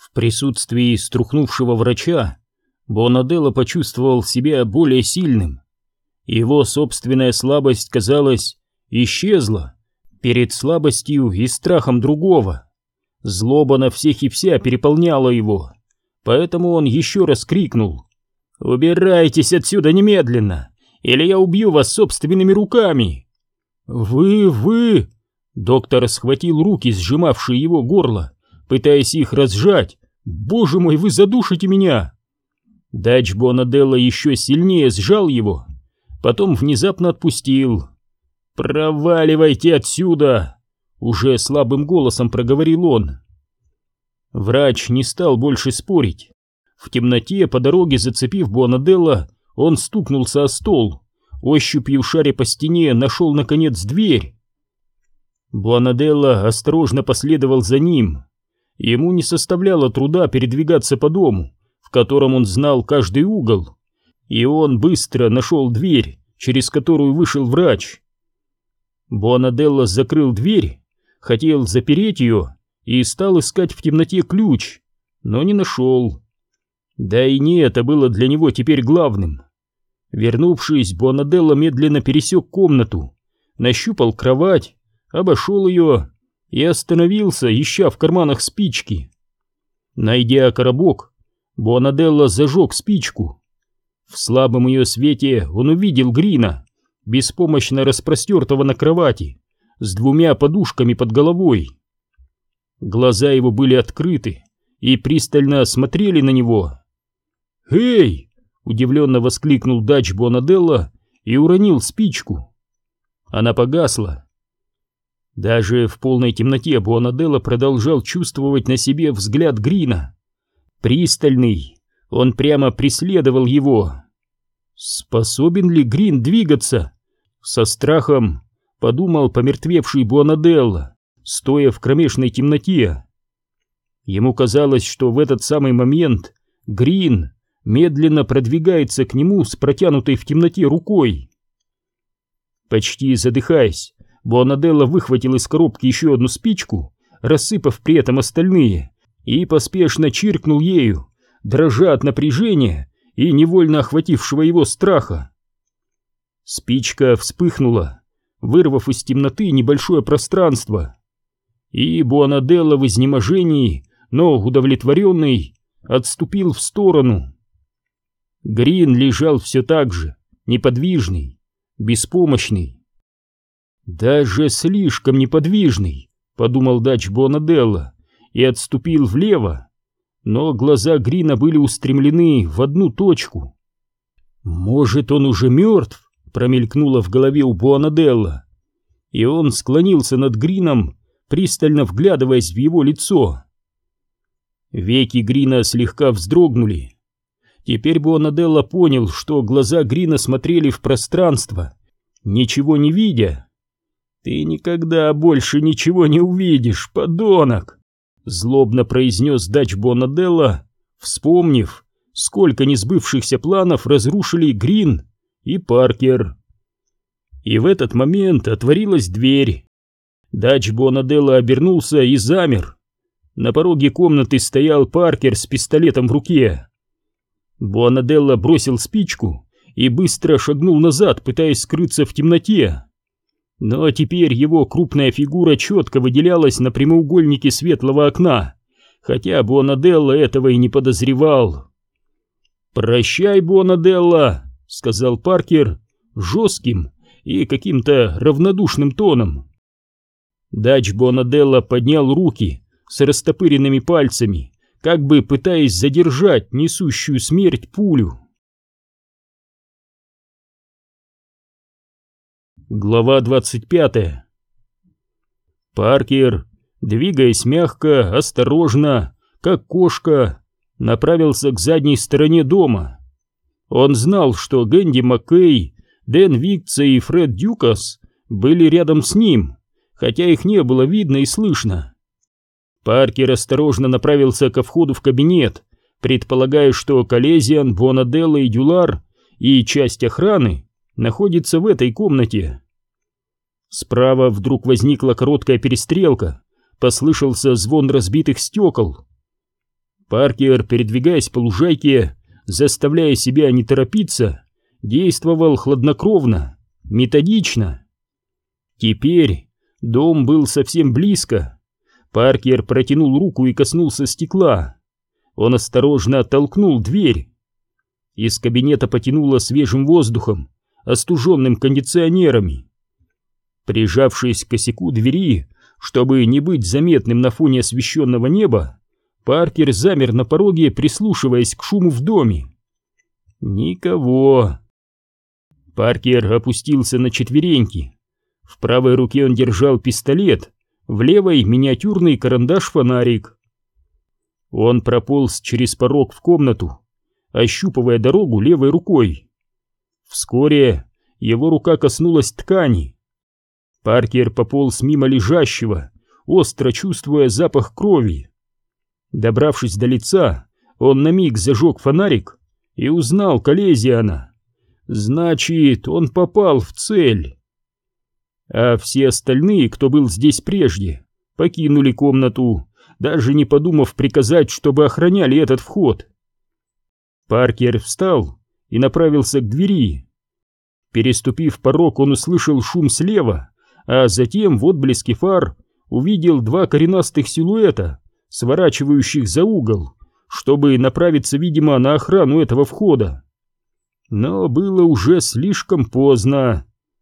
В присутствии струхнувшего врача Бонаделло почувствовал себя более сильным. Его собственная слабость, казалось, исчезла перед слабостью и страхом другого. Злоба на всех и вся переполняла его, поэтому он еще раз крикнул: «Убирайтесь отсюда немедленно, или я убью вас собственными руками!» «Вы...» Доктор схватил руки, сжимавшие его горло, пытаясь их разжать. «Боже мой, вы задушите меня!» Дач Бонаделло еще сильнее сжал его, потом внезапно отпустил. «Проваливайте отсюда!» — уже слабым голосом проговорил он. Врач не стал больше спорить. В темноте по дороге, зацепив Бонаделло, он стукнулся о стол, ощупью шаря по стене нашел наконец дверь. Бонаделло осторожно последовал за ним. Ему не составляло труда передвигаться по дому, в котором он знал каждый угол, и он быстро нашел дверь, через которую вышел врач. Бонаделло закрыл дверь, хотел запереть ее и стал искать в темноте ключ, но не нашел. Да и не это было для него теперь главным. Вернувшись, Бонаделло медленно пересек комнату, нащупал кровать, обошел ее и остановился, ища в карманах спички. Найдя коробок, Бонаделло зажег спичку. В слабом ее свете он увидел Грина, беспомощно распростертого на кровати, с двумя подушками под головой. Глаза его были открыты и пристально смотрели на него. «Эй!» — удивленно воскликнул Дач Бонаделло и уронил спичку. Она погасла. Даже в полной темноте Бонаделло продолжал чувствовать на себе взгляд Грина. Пристальный, он прямо преследовал его. Способен ли Грин двигаться? Со страхом подумал помертвевший Бонаделло, стоя в кромешной темноте. Ему казалось, что в этот самый момент Грин медленно продвигается к нему с протянутой в темноте рукой. Почти задыхаясь, Бонаделло выхватил из коробки еще одну спичку, рассыпав при этом остальные, и поспешно чиркнул ею, дрожа от напряжения и невольно охватившего его страха. Спичка вспыхнула, вырвав из темноты небольшое пространство, и Бонаделло в изнеможении, но удовлетворенный, отступил в сторону. Грин лежал все так же, неподвижный, беспомощный. «Даже слишком неподвижный», — подумал Дач Бонаделло и отступил влево, но глаза Грина были устремлены в одну точку. «Может, он уже мертв?» — промелькнуло в голове у Бонаделло, и он склонился над Грином, пристально вглядываясь в его лицо. Веки Грина слегка вздрогнули. Теперь Бонаделло понял, что глаза Грина смотрели в пространство, ничего не видя. «Ты никогда больше ничего не увидишь, подонок!» — злобно произнес Дач Бонаделло, вспомнив, сколько несбывшихся планов разрушили Грин и Паркер. И в этот момент отворилась дверь. Дач Бонаделло обернулся и замер. На пороге комнаты стоял Паркер с пистолетом в руке. Бонаделло бросил спичку и быстро шагнул назад, пытаясь скрыться в темноте. Но теперь его крупная фигура четко выделялась на прямоугольнике светлого окна, хотя Бонаделло этого и не подозревал. «Прощай, Бонаделло», — сказал Паркер жестким и каким-то равнодушным тоном. Дач Бонаделло поднял руки с растопыренными пальцами, как бы пытаясь задержать несущую смерть пулю. Глава 25. Паркер, двигаясь мягко, осторожно, как кошка, направился к задней стороне дома. Он знал, что Гэнди Маккей, Дэн Викца и Фред Дюкас были рядом с ним, хотя их не было видно и слышно. Паркер осторожно направился ко входу в кабинет, предполагая, что Колезиан, Бонаделло и Дюлар и часть охраны находится в этой комнате. Справа вдруг возникла короткая перестрелка, послышался звон разбитых стекол. Паркер, передвигаясь по лужайке, заставляя себя не торопиться, действовал хладнокровно, методично. Теперь дом был совсем близко. Паркер протянул руку и коснулся стекла. Он осторожно оттолкнул дверь. Из кабинета потянуло свежим воздухом, остуженным кондиционерами. Прижавшись к косяку двери, чтобы не быть заметным на фоне освещенного неба, Паркер замер на пороге, прислушиваясь к шуму в доме. Никого. Паркер опустился на четвереньки. В правой руке он держал пистолет, в левой — миниатюрный карандаш-фонарик. Он прополз через порог в комнату, ощупывая дорогу левой рукой. Вскоре его рука коснулась ткани. Паркер пополз мимо лежащего, остро чувствуя запах крови. Добравшись до лица, он на миг зажег фонарик и узнал Колезиана. Значит, он попал в цель. А все остальные, кто был здесь прежде, покинули комнату, даже не подумав приказать, чтобы охраняли этот вход. Паркер встал и направился к двери. Переступив порог, он услышал шум слева, а затем в отблеске фар увидел два коренастых силуэта, сворачивающих за угол, чтобы направиться, видимо, на охрану этого входа. Но было уже слишком поздно.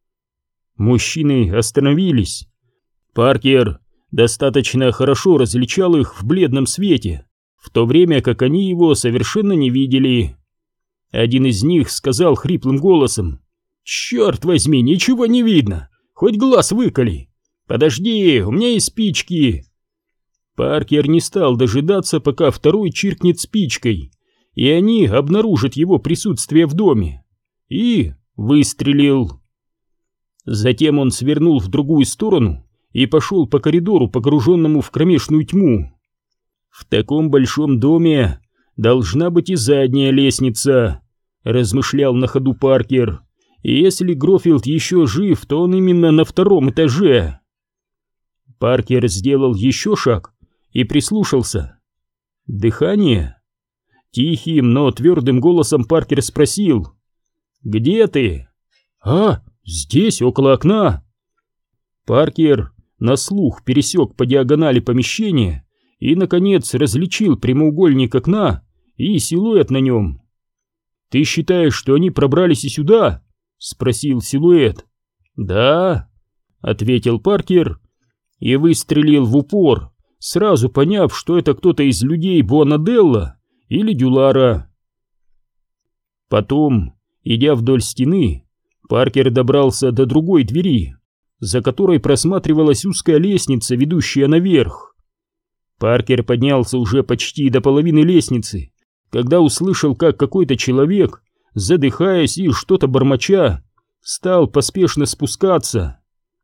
Мужчины остановились. Паркер достаточно хорошо различал их в бледном свете, в то время как они его совершенно не видели. Один из них сказал хриплым голосом: «Черт возьми, ничего не видно, хоть глаз выколи. Подожди, у меня есть спички». Паркер не стал дожидаться, пока второй чиркнет спичкой, и они обнаружат его присутствие в доме, и выстрелил. Затем он свернул в другую сторону и пошел по коридору, погруженному в кромешную тьму. В таком большом доме должна быть и задняя лестница, размышлял на ходу Паркер, и если Грофилд еще жив, то он именно на втором этаже. Паркер сделал еще шаг и прислушался. Дыхание? Тихим, но твердым голосом Паркер спросил: «Где ты?» «А, здесь, около окна». Паркер на слух пересек по диагонали помещения и, наконец, различил прямоугольник окна и силуэт на нем. «Ты считаешь, что они пробрались и сюда?» — спросил силуэт. «Да», — ответил Паркер и выстрелил в упор, сразу поняв, что это кто-то из людей Буанаделла или Дюлара. Потом, идя вдоль стены, Паркер добрался до другой двери, за которой просматривалась узкая лестница, ведущая наверх. Паркер поднялся уже почти до половины лестницы, когда услышал, как какой-то человек, задыхаясь и что-то бормоча, стал поспешно спускаться.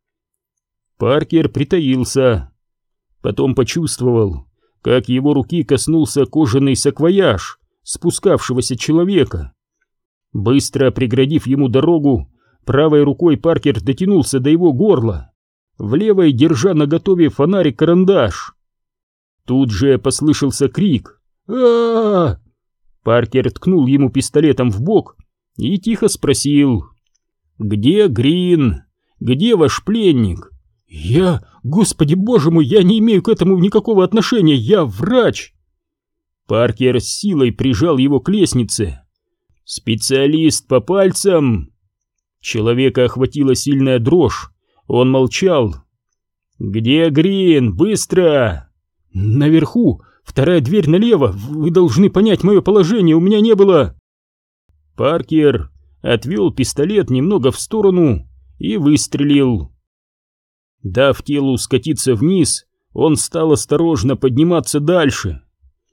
Паркер притаился. Потом почувствовал, как его руки коснулся кожаный саквояж спускавшегося человека. Быстро преградив ему дорогу, правой рукой Паркер дотянулся до его горла, в левой держа наготове фонарик-карандаш. Тут же послышался крик: «А-а-а!». Паркер ткнул ему пистолетом в бок и тихо спросил: «Где Грин? Где ваш пленник?» Господи боже мой, я не имею к этому никакого отношения, я врач!» Паркер с силой прижал его к лестнице. «Специалист по пальцам!» Человека охватила сильная дрожь, он молчал. «Где Грин? Быстро!» «Наверху, вторая дверь налево, вы должны понять мое положение, у меня не было...» Паркер отвел пистолет немного в сторону и выстрелил. Дав телу скатиться вниз, он стал осторожно подниматься дальше.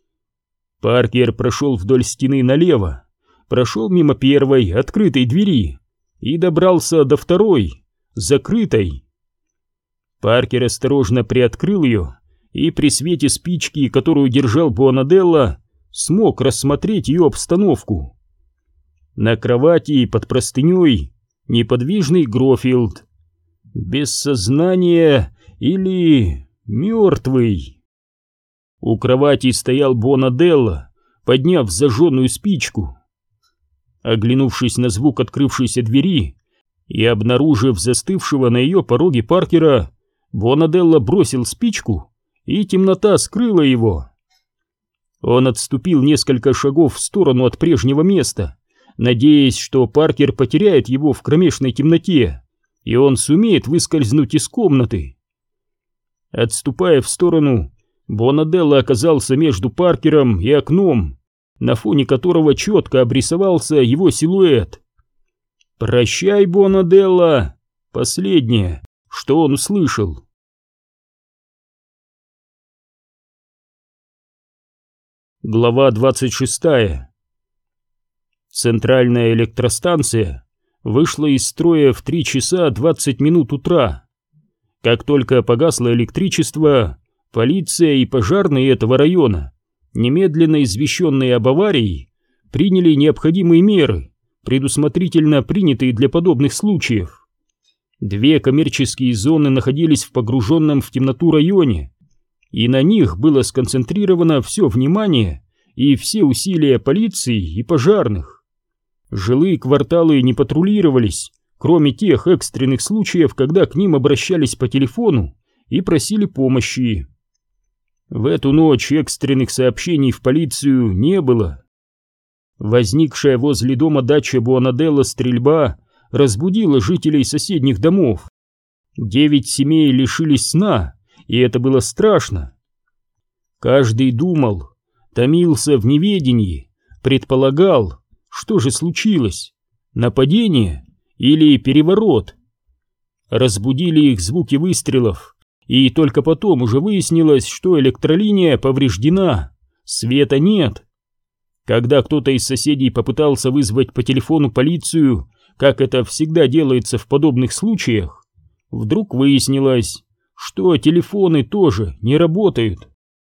Паркер прошел вдоль стены налево, прошел мимо первой, открытой двери и добрался до второй, закрытой. Паркер осторожно приоткрыл ее и при свете спички, которую держал Буанаделла, смог рассмотреть ее обстановку. На кровати под простыней неподвижный Грофилд, без сознания или мертвый. У кровати стоял Буонаделла, подняв зажженную спичку. Оглянувшись на звук открывшейся двери и обнаружив застывшего на ее пороге Паркера, Буонаделла бросил спичку, и темнота скрыла его. Он отступил несколько шагов в сторону от прежнего места, надеясь, что Паркер потеряет его в кромешной темноте, и он сумеет выскользнуть из комнаты. Отступая в сторону, Буонаделла оказался между Паркером и окном, на фоне которого четко обрисовался его силуэт. «Прощай, Буонаделла!» — последнее, что он услышал. Глава 26. Центральная электростанция вышла из строя в 3 часа 20 минут утра. Как только погасло электричество, полиция и пожарные этого района, немедленно извещенные об аварии, приняли необходимые меры, предусмотрительно принятые для подобных случаев. 2 коммерческие зоны находились в погруженном в темноту районе, и на них было сконцентрировано все внимание и все усилия полиции и пожарных. Жилые кварталы не патрулировались, кроме тех экстренных случаев, когда к ним обращались по телефону и просили помощи. В эту ночь экстренных сообщений в полицию не было. Возникшая возле дома дача Буонаделла стрельба разбудила жителей соседних домов. 9 семей лишились сна, и это было страшно. Каждый думал, томился в неведении, предполагал, что же случилось, нападение или переворот. Разбудили их звуки выстрелов, и только потом уже выяснилось, что электролиния повреждена, света нет. Когда кто-то из соседей попытался вызвать по телефону полицию, как это всегда делается в подобных случаях, вдруг выяснилось, что телефоны тоже не работают.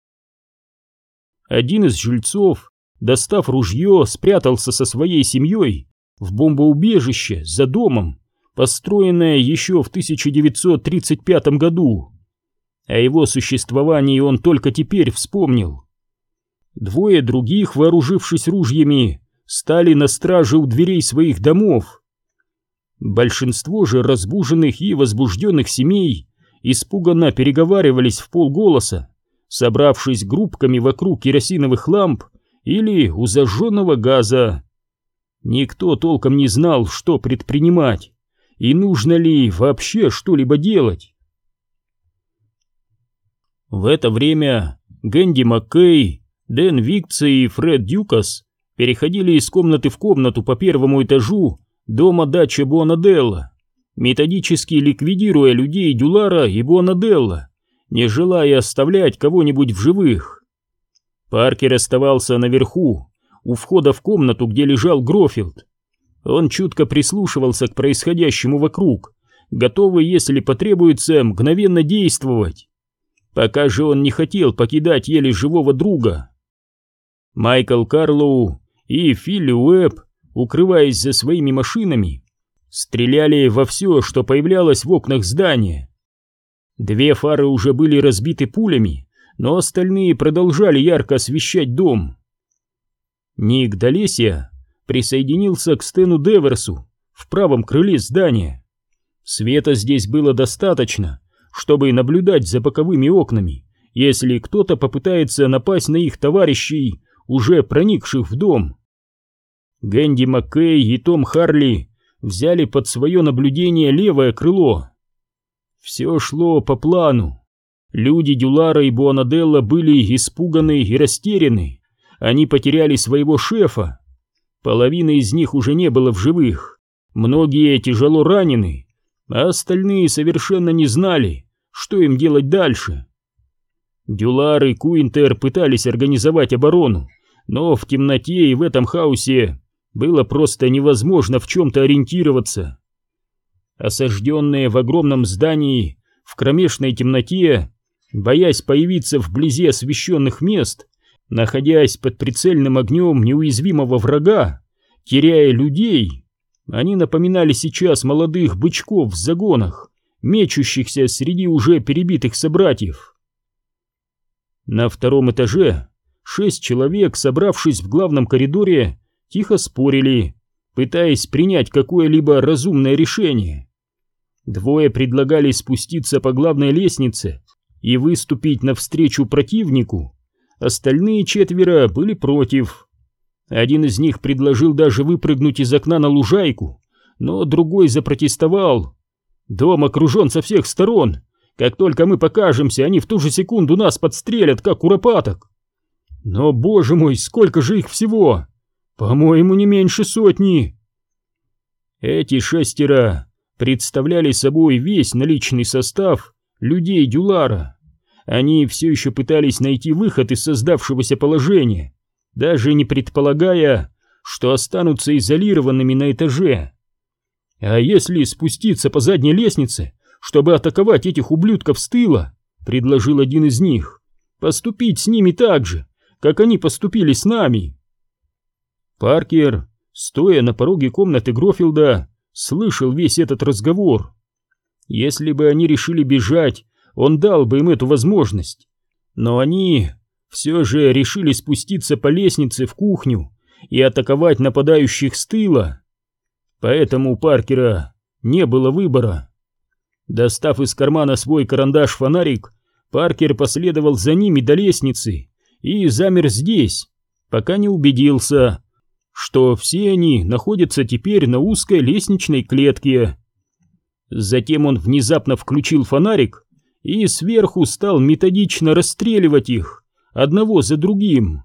Один из жильцов, достав ружье, спрятался со своей семьей в бомбоубежище за домом, построенное еще в 1935 году. О его существовании он только теперь вспомнил. 2 других, вооружившись ружьями, стали на страже у дверей своих домов. Большинство же разбуженных и возбужденных семей испуганно переговаривались вполголоса, собравшись группками вокруг керосиновых ламп или у зажженного газа. Никто толком не знал, что предпринимать, и нужно ли вообще что-либо делать. В это время Гэнди Маккей, Дэн Викце и Фред Дюкас переходили из комнаты в комнату по 1-му этажу дома дачи Буонаделла, методически ликвидируя людей Дюлара и Буонаделла, не желая оставлять кого-нибудь в живых. Паркер оставался наверху, у входа в комнату, где лежал Грофилд. Он чутко прислушивался к происходящему вокруг, готовый, если потребуется, мгновенно действовать. Пока же он не хотел покидать еле живого друга. Майкл Карлоу и Филли Уэбб, укрываясь за своими машинами, стреляли во все, что появлялось в окнах здания. 2 фары уже были разбиты пулями, но остальные продолжали ярко освещать дом. Ник Долесия присоединился к Стэну Деверсу в правом крыле здания. Света здесь было достаточно, чтобы наблюдать за боковыми окнами, если кто-то попытается напасть на их товарищей, уже проникших в дом. Гэнди Маккей и Том Харли взяли под свое наблюдение левое крыло. Все шло по плану. Люди Дюлара и Буонаделла были испуганы и растеряны. Они потеряли своего шефа. Половина из них уже не было в живых. Многие тяжело ранены, а остальные совершенно не знали, что им делать дальше. Дюлар и Куинтер пытались организовать оборону, но в темноте и в этом хаосе было просто невозможно в чем-то ориентироваться. Осажденные в огромном здании, в кромешной темноте, боясь появиться вблизи освещенных мест, находясь под прицельным огнем неуязвимого врага, теряя людей, они напоминали сейчас молодых бычков в загонах, мечущихся среди уже перебитых собратьев. На втором этаже 6 человек, собравшись в главном коридоре, тихо спорили, пытаясь принять какое-либо разумное решение. Двое предлагали спуститься по главной лестнице и выступить навстречу противнику, остальные 4 были против. Один из них предложил даже выпрыгнуть из окна на лужайку, но другой запротестовал. «Дом окружен со всех сторон. Как только мы покажемся, они в ту же секунду нас подстрелят, как куропаток». «Но, боже мой, сколько же их всего! По-моему, не меньше 100». Эти 6 представляли собой весь наличный состав людей Дюлара. Они все еще пытались найти выход из создавшегося положения, даже не предполагая, что останутся изолированными на этаже. «А если спуститься по задней лестнице, чтобы атаковать этих ублюдков с тыла?» — предложил один из них. «Поступить с ними так же, как они поступили с нами». Паркер, стоя на пороге комнаты Грофилда, слышал весь этот разговор. Если бы они решили бежать, он дал бы им эту возможность. Но они все же решили спуститься по лестнице в кухню и атаковать нападающих с тыла. Поэтому у Паркера не было выбора. Достав из кармана свой карандаш-фонарик, Паркер последовал за ними до лестницы и замер здесь, пока не убедился, что все они находятся теперь на узкой лестничной клетке. Затем он внезапно включил фонарик и сверху стал методично расстреливать их, одного за другим.